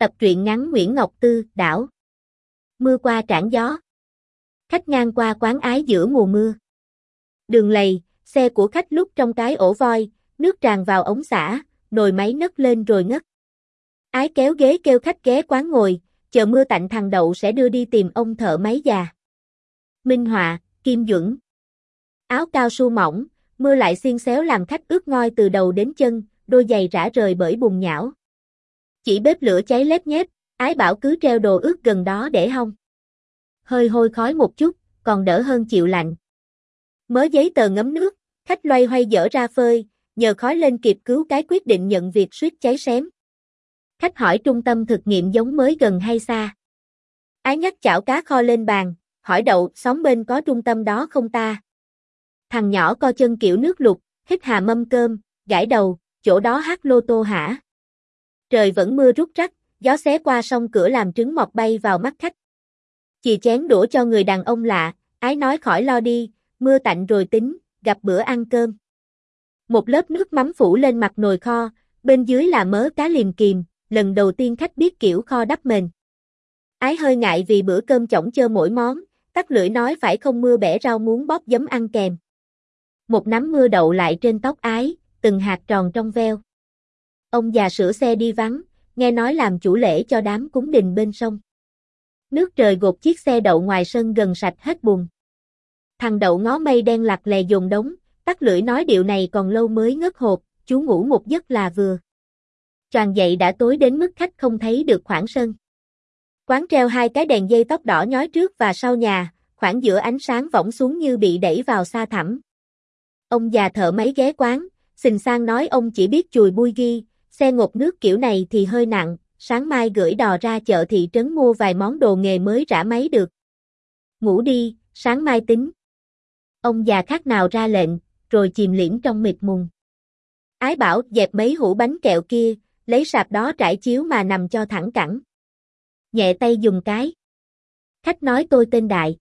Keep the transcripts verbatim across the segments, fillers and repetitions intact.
Tập truyện ngắn Nguyễn Ngọc Tư, đảo. Mưa qua trảng gió. Khách ngang qua quán ái giữa mùa mưa. Đường lầy, xe của khách lúc trong cái ổ voi, nước tràn vào ống xả, nồi máy nấc lên rồi ngất. Ái kéo ghế kêu khách ghé quán ngồi, chờ mưa tạnh thằng Đậu sẽ đưa đi tìm ông thợ máy già. Minh họa, Kim Duẩn. Áo cao su mỏng, mưa lại xiên xéo làm khách ướt ngoi từ đầu đến chân, đôi giày rã rời bởi bùn nhão. Chỉ bếp lửa cháy lép nhép, Ái bảo cứ treo đồ ướt gần đó để hong. Hơi hôi khói một chút, còn đỡ hơn chịu lạnh. Mớ giấy tờ ngấm nước, khách loay hoay dở ra phơi, nhờ khói lên kịp cứu cái quyết định nhận việc suýt cháy xém. Khách hỏi trung tâm thực nghiệm giống mới gần hay xa. Ái nhắc chảo cá kho lên bàn, hỏi Đậu xóm bên có trung tâm đó không ta. Thằng nhỏ co chân kiểu nước lụt, hít hà mâm cơm, gãi đầu, chỗ đó hát lô tô hả? Trời vẫn mưa rút rắc, gió xé qua song cửa làm trứng mọc bay vào mắt khách. Chì chén đũa cho người đàn ông lạ, Ái nói khỏi lo đi, mưa tạnh rồi tính, gặp bữa ăn cơm. Một lớp nước mắm phủ lên mặt nồi kho, bên dưới là mớ cá liềm kìm, lần đầu tiên khách biết kiểu kho đắp mền. Ái hơi ngại vì bữa cơm chổng chơ mỗi món, tắt lưỡi nói phải không mưa bẻ rau muống bóp giấm ăn kèm. Một nắm mưa đậu lại trên tóc Ái, từng hạt tròn trong veo. Ông già sửa xe đi vắng, nghe nói làm chủ lễ cho đám cúng đình bên sông. Nước trời gột chiếc xe đậu ngoài sân gần sạch hết bùn. Thằng Đậu ngó mây đen lặt lè dồn đống, tắt lưỡi nói điệu này còn lâu mới ngất hộp, chú ngủ một giấc là vừa. Choàng dậy đã tối đến mức khách không thấy được khoảng sân. Quán treo hai cái đèn dây tóc đỏ nhói trước và sau nhà, khoảng giữa ánh sáng võng xuống như bị đẩy vào xa thẳm. Ông già thợ máy ghé quán, xình sang nói ông chỉ biết chùi bui ghi, xe ngột nước kiểu này thì hơi nặng, sáng mai gửi đò ra chợ thị trấn mua vài món đồ nghề mới rã máy được. Ngủ đi, sáng mai tính. Ông già khác nào ra lệnh, rồi chìm liễm trong mịt mùng. Ái bảo dẹp mấy hũ bánh kẹo kia, lấy sạp đó trải chiếu mà nằm cho thẳng cẳng. Nhẹ tay dùng cái. Khách nói tôi tên Đại.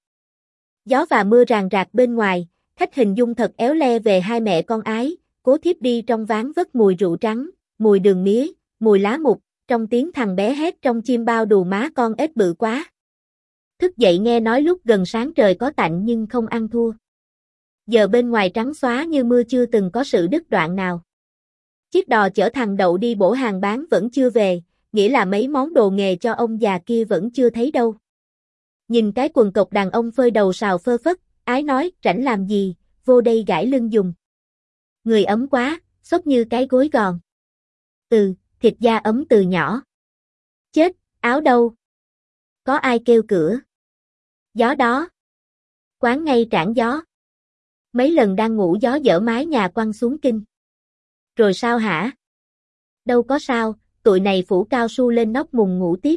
Gió và mưa ràng rạc bên ngoài, khách hình dung thật éo le về hai mẹ con Ái, cố thiếp đi trong ván vất mùi rượu trắng, mùi đường mía, mùi lá mục, trong tiếng thằng bé hét trong chim bao đù má con ếch bự quá. Thức dậy nghe nói lúc gần sáng trời có tạnh nhưng không ăn thua. Giờ bên ngoài trắng xóa như mưa chưa từng có sự đứt đoạn nào. Chiếc đò chở thằng Đậu đi bổ hàng bán vẫn chưa về, nghĩa là mấy món đồ nghề cho ông già kia vẫn chưa thấy đâu. Nhìn cái quần cộc đàn ông phơi đầu sào phơ phất, Ái nói, rảnh làm gì, vô đây gãi lưng dùng. Người ấm quá, xốp như cái gối gòn. Ừ, thịt da ấm từ nhỏ. Chết, áo đâu? Có ai kêu cửa? Gió đó. Quán ngay trảng gió. Mấy lần đang ngủ gió dở mái nhà quăng xuống kinh. Rồi sao hả? Đâu có sao, tụi này phủ cao su lên nóc mùng ngủ tiếp.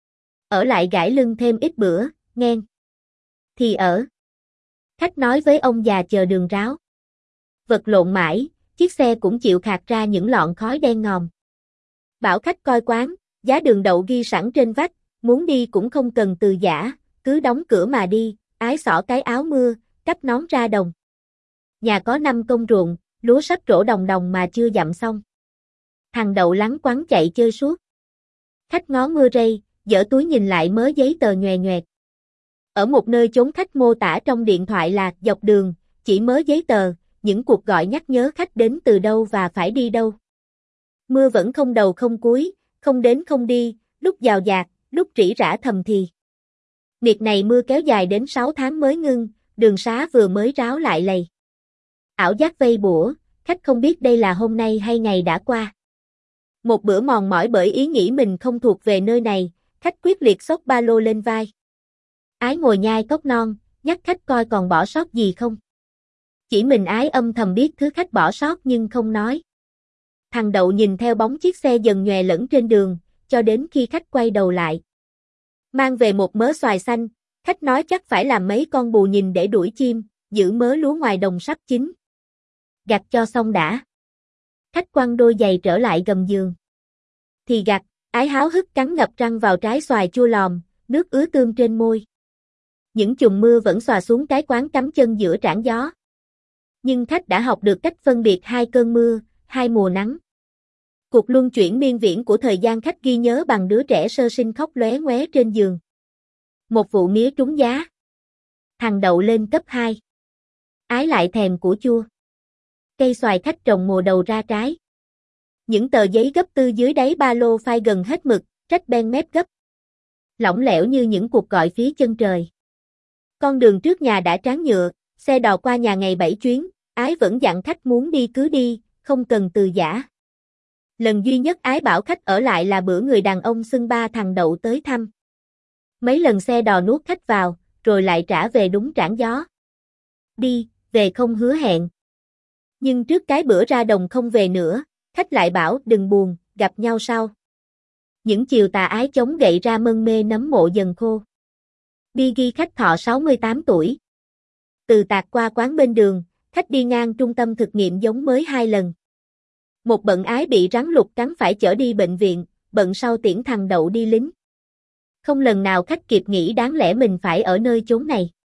Ở lại gãi lưng thêm ít bữa, nghen. Thì ở. Khách nói với ông già chờ đường ráo. Vật lộn mãi, chiếc xe cũng chịu khạc ra những lọn khói đen ngòm. Bảo khách coi quán, giá đường đậu ghi sẵn trên vách, muốn đi cũng không cần từ giã, cứ đóng cửa mà đi, Ái xỏ cái áo mưa, cắp nón ra đồng. Nhà có năm công ruộng, lúa sắp trổ đồng đồng mà chưa dặm xong. Thằng Đậu lắng quắn chạy chơi suốt. Khách ngó mưa rây, dở túi nhìn lại mớ giấy tờ nhòe nhoẹt. Ở một nơi chốn khách mô tả trong điện thoại là dọc đường, chỉ mớ giấy tờ, những cuộc gọi nhắc nhớ khách đến từ đâu và phải đi đâu. Mưa vẫn không đầu không cuối, không đến không đi, lúc dào dạt, lúc rỉ rả thầm thì. Miệt này mưa kéo dài đến sáu tháng mới ngưng, đường xá vừa mới ráo lại lầy. Ảo giác vây bủa, khách không biết đây là hôm nay hay ngày đã qua. Một bữa mòn mỏi bởi ý nghĩ mình không thuộc về nơi này, khách quyết liệt xốc ba lô lên vai. Ái ngồi nhai cốc non, nhắc khách coi còn bỏ sót gì không. Chỉ mình Ái âm thầm biết thứ khách bỏ sót nhưng không nói. Thằng Đậu nhìn theo bóng chiếc xe dần nhòe lẫn trên đường, cho đến khi khách quay đầu lại. Mang về một mớ xoài xanh, khách nói chắc phải làm mấy con bù nhìn để đuổi chim, giữ mớ lúa ngoài đồng sắp chín. Gặt cho xong đã. Khách quăng đôi giày trở lại gầm giường. Thì gặt, Ái háo hức cắn ngập răng vào trái xoài chua lòm, nước ứa tươm trên môi. Những chùm mưa vẫn xòa xuống cái quán cắm chân giữa trảng gió. Nhưng khách đã học được cách phân biệt hai cơn mưa, hai mùa nắng. Cuộc luân chuyển miên viễn của thời gian khách ghi nhớ bằng đứa trẻ sơ sinh khóc lóe ngoé trên giường. Một vụ mía trúng giá. Thằng đậu lên cấp hai. Ái lại thèm củ chua. Cây xoài khách trồng mùa đầu ra trái. Những tờ giấy gấp tư dưới đáy ba lô phai gần hết mực, rách ben mép gấp. Lỏng lẻo như những cuộc gọi phía chân trời. Con đường trước nhà đã tráng nhựa, xe đò qua nhà ngày bảy chuyến, Ái vẫn dặn khách muốn đi cứ đi, không cần từ giã. Lần duy nhất Ái bảo khách ở lại là bữa người đàn ông xưng ba thằng đậu tới thăm. Mấy lần xe đò nuốt khách vào, rồi lại trả về đúng trảng gió. Đi, về không hứa hẹn. Nhưng trước cái bữa ra đồng không về nữa, khách lại bảo đừng buồn, gặp nhau sau. Những chiều tà Ái chống gậy ra mân mê nấm mộ dần khô. Bi ghi khách thọ sáu mươi tám tuổi. Từ tạt qua quán bên đường, khách đi ngang trung tâm thực nghiệm giống mới hai lần. Một bận Ái bị rắn lục cắn phải chở đi bệnh viện, bận sau tiễn thằng đậu đi lính. Không lần nào khách kịp nghĩ đáng lẽ mình phải ở nơi chốn này.